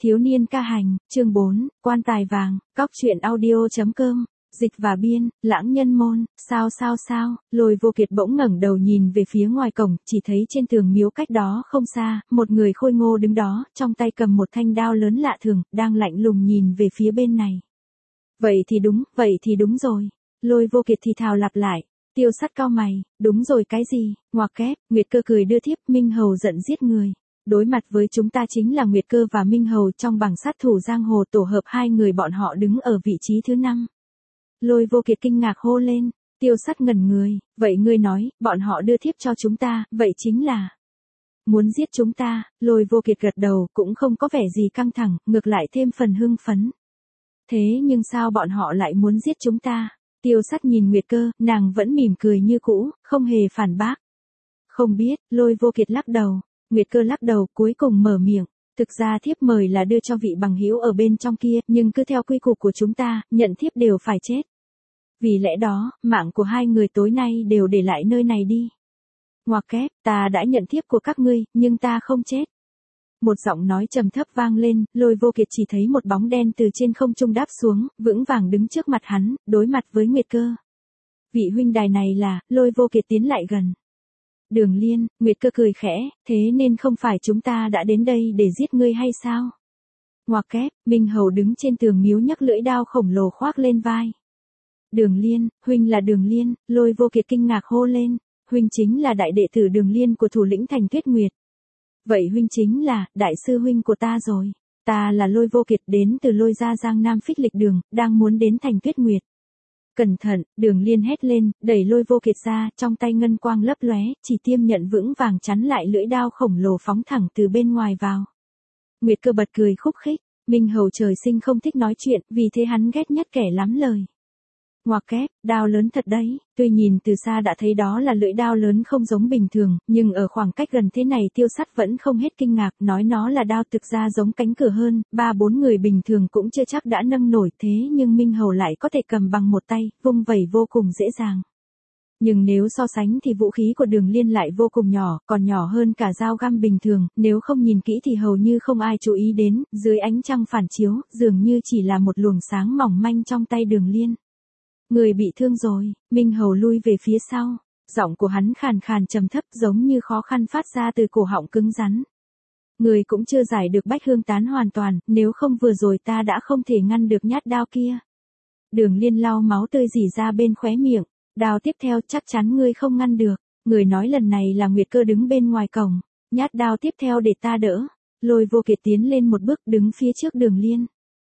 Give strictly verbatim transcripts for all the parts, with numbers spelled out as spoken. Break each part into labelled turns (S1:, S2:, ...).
S1: Thiếu niên ca hành, chương bốn, quan tài vàng, cóc truyện audio.com, dịch và biên, lãng nhân môn, sao sao sao, Lôi Vô Kiệt bỗng ngẩng đầu nhìn về phía ngoài cổng, chỉ thấy trên tường miếu cách đó không xa, một người khôi ngô đứng đó, trong tay cầm một thanh đao lớn lạ thường, đang lạnh lùng nhìn về phía bên này. Vậy thì đúng, vậy thì đúng rồi. Lôi Vô Kiệt thì thào lặp lại. Tiêu Sắt cau mày, đúng rồi cái gì, ngoặc kép, Nguyệt Cơ cười đưa thiếp, Minh Hầu giận giết người. Đối mặt với chúng ta chính là Nguyệt Cơ và Minh Hầu trong bảng sát thủ giang hồ, tổ hợp hai người bọn họ đứng ở vị trí thứ năm. Lôi Vô Kiệt kinh ngạc hô lên, Tiêu Sắt ngẩn người, vậy ngươi nói, bọn họ đưa thiếp cho chúng ta, vậy chính là muốn giết chúng ta. Lôi Vô Kiệt gật đầu, cũng không có vẻ gì căng thẳng, ngược lại thêm phần hưng phấn. Thế nhưng sao bọn họ lại muốn giết chúng ta? Tiêu Sắt nhìn Nguyệt Cơ, nàng vẫn mỉm cười như cũ, không hề phản bác. Không biết, Lôi Vô Kiệt lắc đầu. Nguyệt Cơ lắc đầu, cuối cùng mở miệng. Thực ra thiếp mời là đưa cho vị bằng hữu ở bên trong kia, nhưng cứ theo quy củ của chúng ta, nhận thiếp đều phải chết. Vì lẽ đó, mạng của hai người tối nay đều để lại nơi này đi. Ngoặc kép, ta đã nhận thiếp của các ngươi, nhưng ta không chết. Một giọng nói trầm thấp vang lên, Lôi Vô Kiệt chỉ thấy một bóng đen từ trên không trung đáp xuống, vững vàng đứng trước mặt hắn, đối mặt với Nguyệt Cơ. Vị huynh đài này là, Lôi Vô Kiệt tiến lại gần. Đường Liên, Nguyệt Cơ cười khẽ, thế nên không phải chúng ta đã đến đây để giết ngươi hay sao? Ngoặc kép, Minh Hầu đứng trên tường miếu nhấc lưỡi đao khổng lồ khoác lên vai. Đường Liên, huynh là Đường Liên, Lôi Vô Kiệt kinh ngạc hô lên, huynh chính là đại đệ tử Đường Liên của thủ lĩnh thành Tuyết Nguyệt. Vậy huynh chính là, đại sư huynh của ta rồi. Ta là Lôi Vô Kiệt đến từ Lôi gia Giang Nam Phích Lịch Đường, đang muốn đến thành Tuyết Nguyệt. Cẩn thận, Đường Liên hét lên, đẩy Lôi Vô Kiệt ra, trong tay ngân quang lấp lóe, chỉ tiêm nhận vững vàng chắn lại lưỡi đao khổng lồ phóng thẳng từ bên ngoài vào. Nguyệt Cơ bật cười khúc khích, Minh Hầu trời sinh không thích nói chuyện, vì thế hắn ghét nhất kẻ lắm lời. Ngoặc kép, đao lớn thật đấy, tuy nhìn từ xa đã thấy đó là lưỡi đao lớn không giống bình thường, nhưng ở khoảng cách gần thế này Tiêu Sắt vẫn không hết kinh ngạc, nói nó là đao thực ra giống cánh cửa hơn, ba bốn người bình thường cũng chưa chắc đã nâng nổi, thế nhưng Minh Hầu lại có thể cầm bằng một tay, vung vẩy vô cùng dễ dàng. Nhưng nếu so sánh thì vũ khí của Đường Liên lại vô cùng nhỏ, còn nhỏ hơn cả dao găm bình thường, nếu không nhìn kỹ thì hầu như không ai chú ý đến, dưới ánh trăng phản chiếu, dường như chỉ là một luồng sáng mỏng manh trong tay Đường Liên. Người bị thương rồi, Minh Hầu lui về phía sau, giọng của hắn khàn khàn trầm thấp giống như khó khăn phát ra từ cổ họng cứng rắn. Người cũng chưa giải được Bách Hương Tán hoàn toàn, nếu không vừa rồi ta đã không thể ngăn được nhát đao kia. Đường Liên lau máu tươi rỉ ra bên khóe miệng, đao tiếp theo chắc chắn ngươi không ngăn được, người nói lần này là Nguyệt Cơ đứng bên ngoài cổng, nhát đao tiếp theo để ta đỡ. Lôi Vô Kiệt tiến lên một bước đứng phía trước Đường Liên.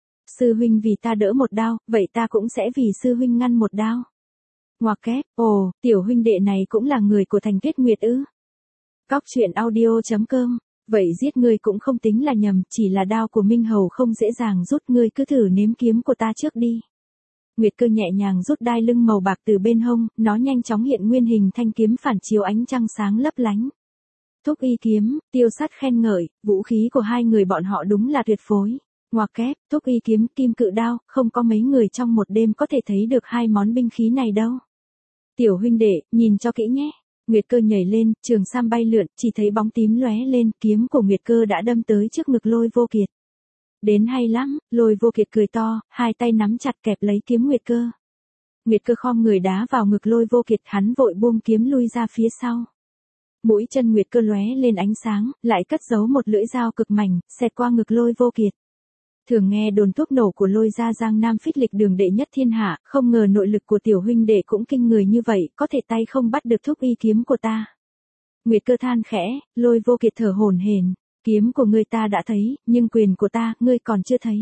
S1: Sư huynh vì ta đỡ một đao, vậy ta cũng sẽ vì sư huynh ngăn một đao. Ngoặc kép, ồ, tiểu huynh đệ này cũng là người của thành Tuyết Nguyệt ư? Cóc truyện audio.com, vậy giết ngươi cũng không tính là nhầm, chỉ là đao của Minh Hầu không dễ dàng rút, ngươi cứ thử nếm kiếm của ta trước đi. Nguyệt Cơ nhẹ nhàng rút đai lưng màu bạc từ bên hông, nó nhanh chóng hiện nguyên hình thanh kiếm phản chiếu ánh trăng sáng lấp lánh. Thúc y kiếm, Tiêu Sắt khen ngợi, vũ khí của hai người bọn họ đúng là tuyệt phối. Ngoặc kép, thúc y kiếm, kim cự đao, không có mấy người trong một đêm có thể thấy được hai món binh khí này đâu. Tiểu huynh đệ, nhìn cho kỹ nhé. Nguyệt Cơ nhảy lên, trường sam bay lượn, chỉ thấy bóng tím lóe lên, kiếm của Nguyệt Cơ đã đâm tới trước ngực Lôi Vô Kiệt. Đến hay lắm, Lôi Vô Kiệt cười to, hai tay nắm chặt kẹp lấy kiếm Nguyệt Cơ. Nguyệt Cơ khom người đá vào ngực Lôi Vô Kiệt, hắn vội buông kiếm lui ra phía sau. Mũi chân Nguyệt Cơ lóe lên ánh sáng, lại cất giấu một lưỡi dao cực mảnh, xẹt qua ngực Lôi Vô Kiệt. Thường nghe đồn thuốc nổ của Lôi gia Giang Nam Phích Lịch Đường đệ nhất thiên hạ, không ngờ nội lực của tiểu huynh đệ cũng kinh người như vậy, có thể tay không bắt được thúc y kiếm của ta. Nguyệt Cơ than khẽ, Lôi Vô Kiệt thở hổn hển, kiếm của ngươi ta đã thấy, nhưng quyền của ta, ngươi còn chưa thấy.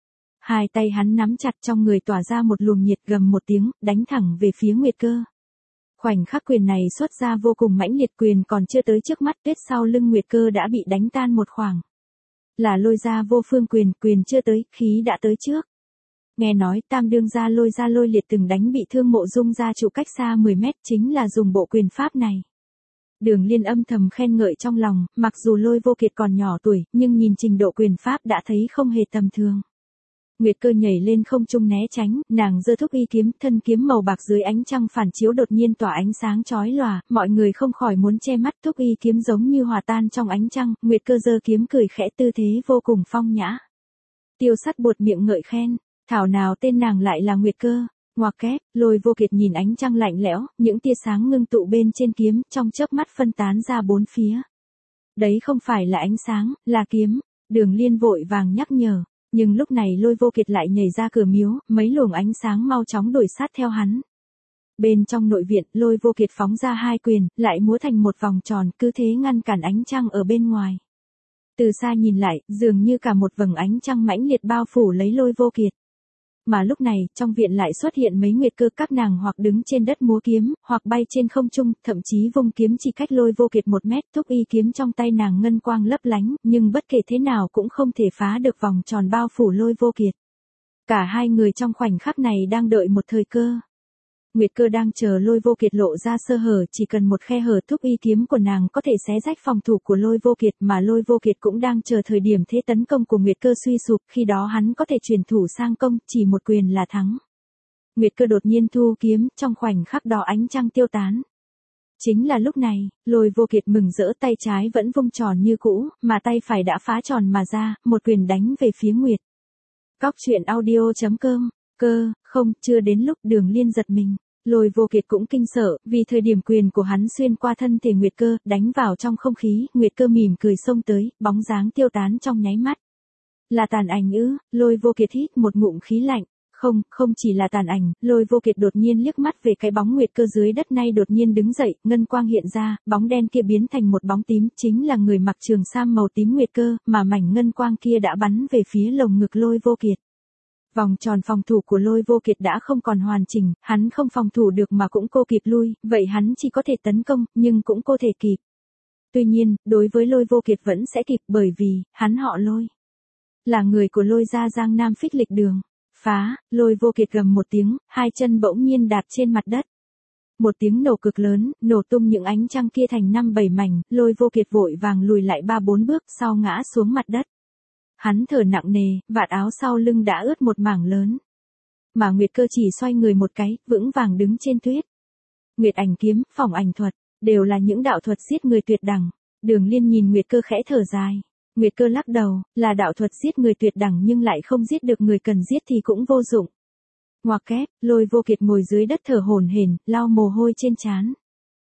S1: Hai tay hắn nắm chặt, trong người tỏa ra một luồng nhiệt, gầm một tiếng, đánh thẳng về phía Nguyệt Cơ. Khoảnh khắc quyền này xuất ra vô cùng mãnh liệt, quyền còn chưa tới trước mắt, tuyết sau lưng Nguyệt Cơ đã bị đánh tan một khoảng. Là Lôi gia vô phương quyền, quyền chưa tới, khí đã tới trước. Nghe nói tam đương gia Lôi gia Lôi Liệt từng đánh bị thương Mộ Dung gia chủ cách xa mười mét, chính là dùng bộ quyền pháp này. Đường Liên âm thầm khen ngợi trong lòng, mặc dù Lôi Vô Kiệt còn nhỏ tuổi, nhưng nhìn trình độ quyền pháp đã thấy không hề tầm thường. Nguyệt Cơ nhảy lên không trung né tránh, nàng giơ thúc y kiếm, thân kiếm màu bạc dưới ánh trăng phản chiếu đột nhiên tỏa ánh sáng chói lòa, mọi người không khỏi muốn che mắt, thúc y kiếm giống như hòa tan trong ánh trăng, Nguyệt Cơ giơ kiếm cười khẽ, tư thế vô cùng phong nhã. Tiêu Sắt buột miệng ngợi khen, thảo nào tên nàng lại là Nguyệt Cơ. Ngoặc kép, Lôi Vô Kiệt nhìn ánh trăng lạnh lẽo, những tia sáng ngưng tụ bên trên kiếm, trong chớp mắt phân tán ra bốn phía. Đấy không phải là ánh sáng, là kiếm. Đường Liên vội vàng nhắc nhở, nhưng lúc này Lôi Vô Kiệt lại nhảy ra cửa miếu, mấy luồng ánh sáng mau chóng đuổi sát theo hắn. Bên trong nội viện, Lôi Vô Kiệt phóng ra hai quyền, lại múa thành một vòng tròn, cứ thế ngăn cản ánh trăng ở bên ngoài. Từ xa nhìn lại, dường như cả một vầng ánh trăng mãnh liệt bao phủ lấy Lôi Vô Kiệt. Mà lúc này, trong viện lại xuất hiện mấy Nguyệt Cơ, các nàng hoặc đứng trên đất múa kiếm, hoặc bay trên không trung, thậm chí vung kiếm chỉ cách Lôi Vô Kiệt một mét, thúc y kiếm trong tay nàng ngân quang lấp lánh, nhưng bất kể thế nào cũng không thể phá được vòng tròn bao phủ Lôi Vô Kiệt. Cả hai người trong khoảnh khắc này đang đợi một thời cơ. Nguyệt Cơ đang chờ Lôi Vô Kiệt lộ ra sơ hở, chỉ cần một khe hở thúc y kiếm của nàng có thể xé rách phòng thủ của Lôi Vô Kiệt, mà Lôi Vô Kiệt cũng đang chờ thời điểm thế tấn công của Nguyệt Cơ suy sụp, khi đó hắn có thể chuyển thủ sang công, chỉ một quyền là thắng. Nguyệt Cơ đột nhiên thu kiếm, trong khoảnh khắc đó ánh trăng tiêu tán. Chính là lúc này, Lôi Vô Kiệt mừng rỡ, tay trái vẫn vung tròn như cũ, mà tay phải đã phá tròn mà ra, một quyền đánh về phía Nguyệt. Cóc truyện audio chấm com. Cơ, không, chưa đến lúc. Đường Liên giật mình. Lôi Vô Kiệt cũng kinh sợ, vì thời điểm quyền của hắn xuyên qua thân thể Nguyệt Cơ, đánh vào trong không khí, Nguyệt Cơ mỉm cười xông tới, bóng dáng tiêu tán trong nháy mắt. Là tàn ảnh ư? Lôi Vô Kiệt hít một ngụm khí lạnh. Không, không chỉ là tàn ảnh, Lôi Vô Kiệt đột nhiên liếc mắt về cái bóng Nguyệt Cơ dưới đất, nay đột nhiên đứng dậy, ngân quang hiện ra, bóng đen kia biến thành một bóng tím, chính là người mặc trường sam màu tím Nguyệt Cơ, mà mảnh ngân quang kia đã bắn về phía lồng ngực Lôi Vô Kiệt. Vòng tròn phòng thủ của Lôi Vô Kiệt đã không còn hoàn chỉnh, hắn không phòng thủ được mà cũng cô kịp lui, vậy hắn chỉ có thể tấn công, nhưng cũng cô thể kịp. Tuy nhiên, đối với Lôi Vô Kiệt vẫn sẽ kịp, bởi vì, hắn họ Lôi. Là người của Lôi gia Giang Nam Phích Lịch Đường. Phá, Lôi Vô Kiệt gầm một tiếng, hai chân bỗng nhiên đạp trên mặt đất. Một tiếng nổ cực lớn, nổ tung những ánh trăng kia thành năm bảy mảnh, Lôi Vô Kiệt vội vàng lùi lại ba bốn bước, sau ngã xuống mặt đất. Hắn thở nặng nề, vạt áo sau lưng đã ướt một mảng lớn. Mà Nguyệt Cơ chỉ xoay người một cái, vững vàng đứng trên tuyết. Nguyệt ảnh kiếm, phỏng ảnh thuật, đều là những đạo thuật giết người tuyệt đẳng. Đường Liên nhìn Nguyệt Cơ khẽ thở dài. Nguyệt Cơ lắc đầu, là đạo thuật giết người tuyệt đẳng nhưng lại không giết được người cần giết thì cũng vô dụng. Ngoặc kép, Lôi Vô Kiệt ngồi dưới đất thở hổn hển, lau mồ hôi trên trán.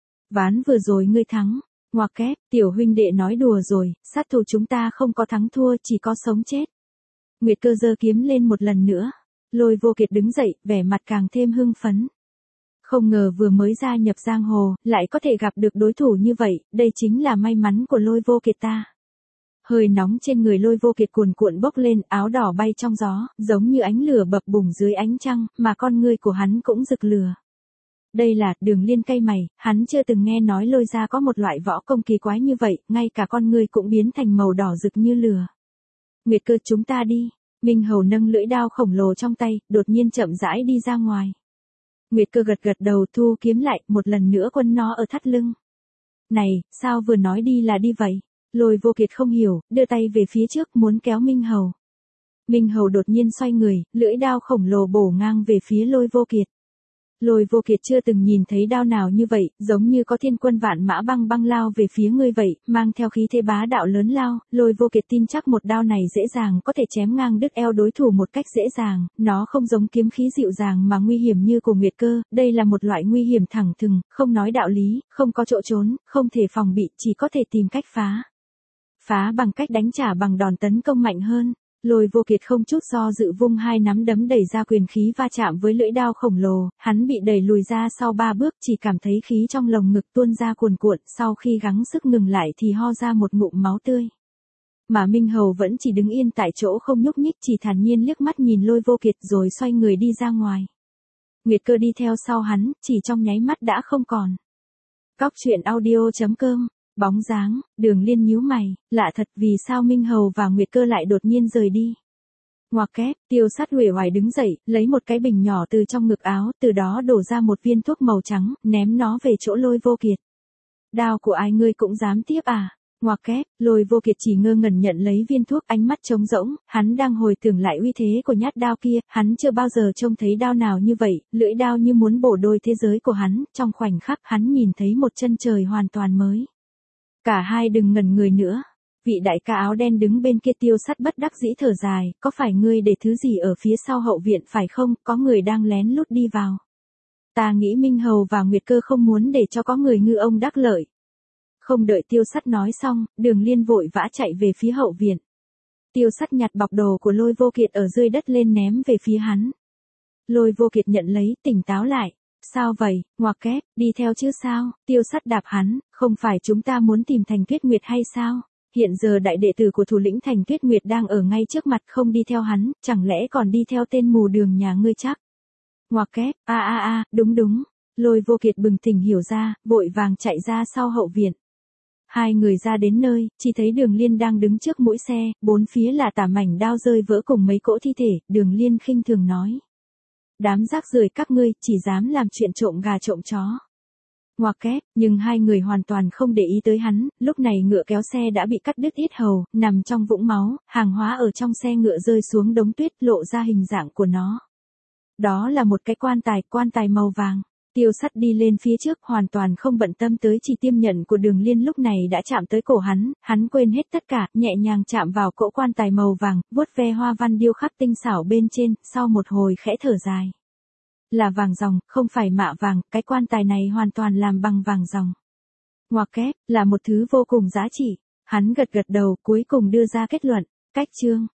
S1: Ván vừa rồi ngươi thắng. Ngoặc kép, tiểu huynh đệ nói đùa rồi, sát thủ chúng ta không có thắng thua, chỉ có sống chết. Nguyệt Cơ giơ kiếm lên một lần nữa. Lôi Vô Kiệt đứng dậy, vẻ mặt càng thêm hưng phấn. Không ngờ vừa mới gia nhập giang hồ, lại có thể gặp được đối thủ như vậy, đây chính là may mắn của Lôi Vô Kiệt ta. Hơi nóng trên người Lôi Vô Kiệt cuồn cuộn bốc lên, áo đỏ bay trong gió, giống như ánh lửa bập bùng dưới ánh trăng, mà con ngươi của hắn cũng rực lửa. Đây là, Đường Liên cay mày, hắn chưa từng nghe nói Lôi gia có một loại võ công kỳ quái như vậy, ngay cả con ngươi cũng biến thành màu đỏ rực như lửa. Nguyệt Cơ, chúng ta đi. Minh Hầu nâng lưỡi đao khổng lồ trong tay, đột nhiên chậm rãi đi ra ngoài. Nguyệt Cơ gật gật đầu, thu kiếm lại, một lần nữa quân nó ở thắt lưng. Này, sao vừa nói đi là đi vậy? Lôi Vô Kiệt không hiểu, đưa tay về phía trước muốn kéo Minh Hầu. Minh Hầu đột nhiên xoay người, lưỡi đao khổng lồ bổ ngang về phía Lôi Vô Kiệt. Lôi Vô Kiệt chưa từng nhìn thấy đao nào như vậy, giống như có thiên quân vạn mã băng băng lao về phía ngươi vậy, mang theo khí thế bá đạo lớn lao. Lôi Vô Kiệt tin chắc một đao này dễ dàng có thể chém ngang đứt eo đối thủ một cách dễ dàng, nó không giống kiếm khí dịu dàng mà nguy hiểm như của Nguyệt Cơ, đây là một loại nguy hiểm thẳng thừng, không nói đạo lý, không có chỗ trốn, không thể phòng bị, chỉ có thể tìm cách phá. Phá bằng cách đánh trả bằng đòn tấn công mạnh hơn. Lôi Vô Kiệt không chút do dự vung hai nắm đấm đẩy ra quyền khí va chạm với lưỡi đao khổng lồ, hắn bị đẩy lùi ra sau ba bước, chỉ cảm thấy khí trong lồng ngực tuôn ra cuồn cuộn, sau khi gắng sức ngừng lại thì ho ra một ngụm máu tươi. Mà Minh Hầu vẫn chỉ đứng yên tại chỗ không nhúc nhích, chỉ thản nhiên liếc mắt nhìn Lôi Vô Kiệt rồi xoay người đi ra ngoài. Nguyệt Cơ đi theo sau hắn, chỉ trong nháy mắt đã không còn. Cóc truyện audio chấm com. Bóng dáng, Đường Liên nhíu mày, lạ thật, vì sao Minh Hầu và Nguyệt Cơ lại đột nhiên rời đi. Ngoặc kép, Tiêu Sắt uể oải đứng dậy, lấy một cái bình nhỏ từ trong ngực áo, từ đó đổ ra một viên thuốc màu trắng, ném nó về chỗ Lôi Vô Kiệt. Đao của ai ngươi cũng dám tiếp à? Ngoặc kép, Lôi Vô Kiệt chỉ ngơ ngẩn nhận lấy viên thuốc, ánh mắt trống rỗng, hắn đang hồi tưởng lại uy thế của nhát đao kia, hắn chưa bao giờ trông thấy đao nào như vậy, lưỡi đao như muốn bổ đôi thế giới của hắn, trong khoảnh khắc hắn nhìn thấy một chân trời hoàn toàn mới. Cả hai đừng ngẩn người nữa. Vị đại ca áo đen đứng bên kia Tiêu Sắt bất đắc dĩ thở dài, có phải ngươi để thứ gì ở phía sau hậu viện phải không, có người đang lén lút đi vào. Ta nghĩ Minh Hầu và Nguyệt Cơ không muốn để cho có người ngư ông đắc lợi. Không đợi Tiêu Sắt nói xong, Đường Liên vội vã chạy về phía hậu viện. Tiêu Sắt nhặt bọc đồ của Lôi Vô Kiệt ở dưới đất lên ném về phía hắn. Lôi Vô Kiệt nhận lấy, tỉnh táo lại. Sao vậy, ngoặc kép, đi theo chứ sao? Tiêu Sắt đạp hắn, không phải chúng ta muốn tìm Thành Tuyết Nguyệt hay sao? Hiện giờ đại đệ tử của thủ lĩnh Thành Tuyết Nguyệt đang ở ngay trước mặt, không đi theo hắn, chẳng lẽ còn đi theo tên mù đường nhà ngươi chắc? Ngoặc kép, a a a, đúng đúng. Lôi Vô Kiệt bừng tỉnh hiểu ra, vội vàng chạy ra sau hậu viện. Hai người ra đến nơi, chỉ thấy Đường Liên đang đứng trước mũi xe, bốn phía là tả mảnh đao rơi vỡ cùng mấy cỗ thi thể, Đường Liên khinh thường nói. Đám rác rưởi các ngươi, chỉ dám làm chuyện trộm gà trộm chó. Ngoặc kép, nhưng hai người hoàn toàn không để ý tới hắn, lúc này ngựa kéo xe đã bị cắt đứt yết hầu, nằm trong vũng máu, hàng hóa ở trong xe ngựa rơi xuống đống tuyết lộ ra hình dạng của nó. Đó là một cái quan tài, quan tài màu vàng. Tiêu Sắt đi lên phía trước hoàn toàn không bận tâm tới chỉ tiêm nhận của Đường Liên lúc này đã chạm tới cổ hắn, hắn quên hết tất cả, nhẹ nhàng chạm vào cỗ quan tài màu vàng, vuốt ve hoa văn điêu khắc tinh xảo bên trên, sau một hồi khẽ thở dài. Là vàng ròng, không phải mạ vàng, cái quan tài này hoàn toàn làm bằng vàng ròng. Ngoặc kép, là một thứ vô cùng giá trị. Hắn gật gật đầu, cuối cùng đưa ra kết luận, cách chương.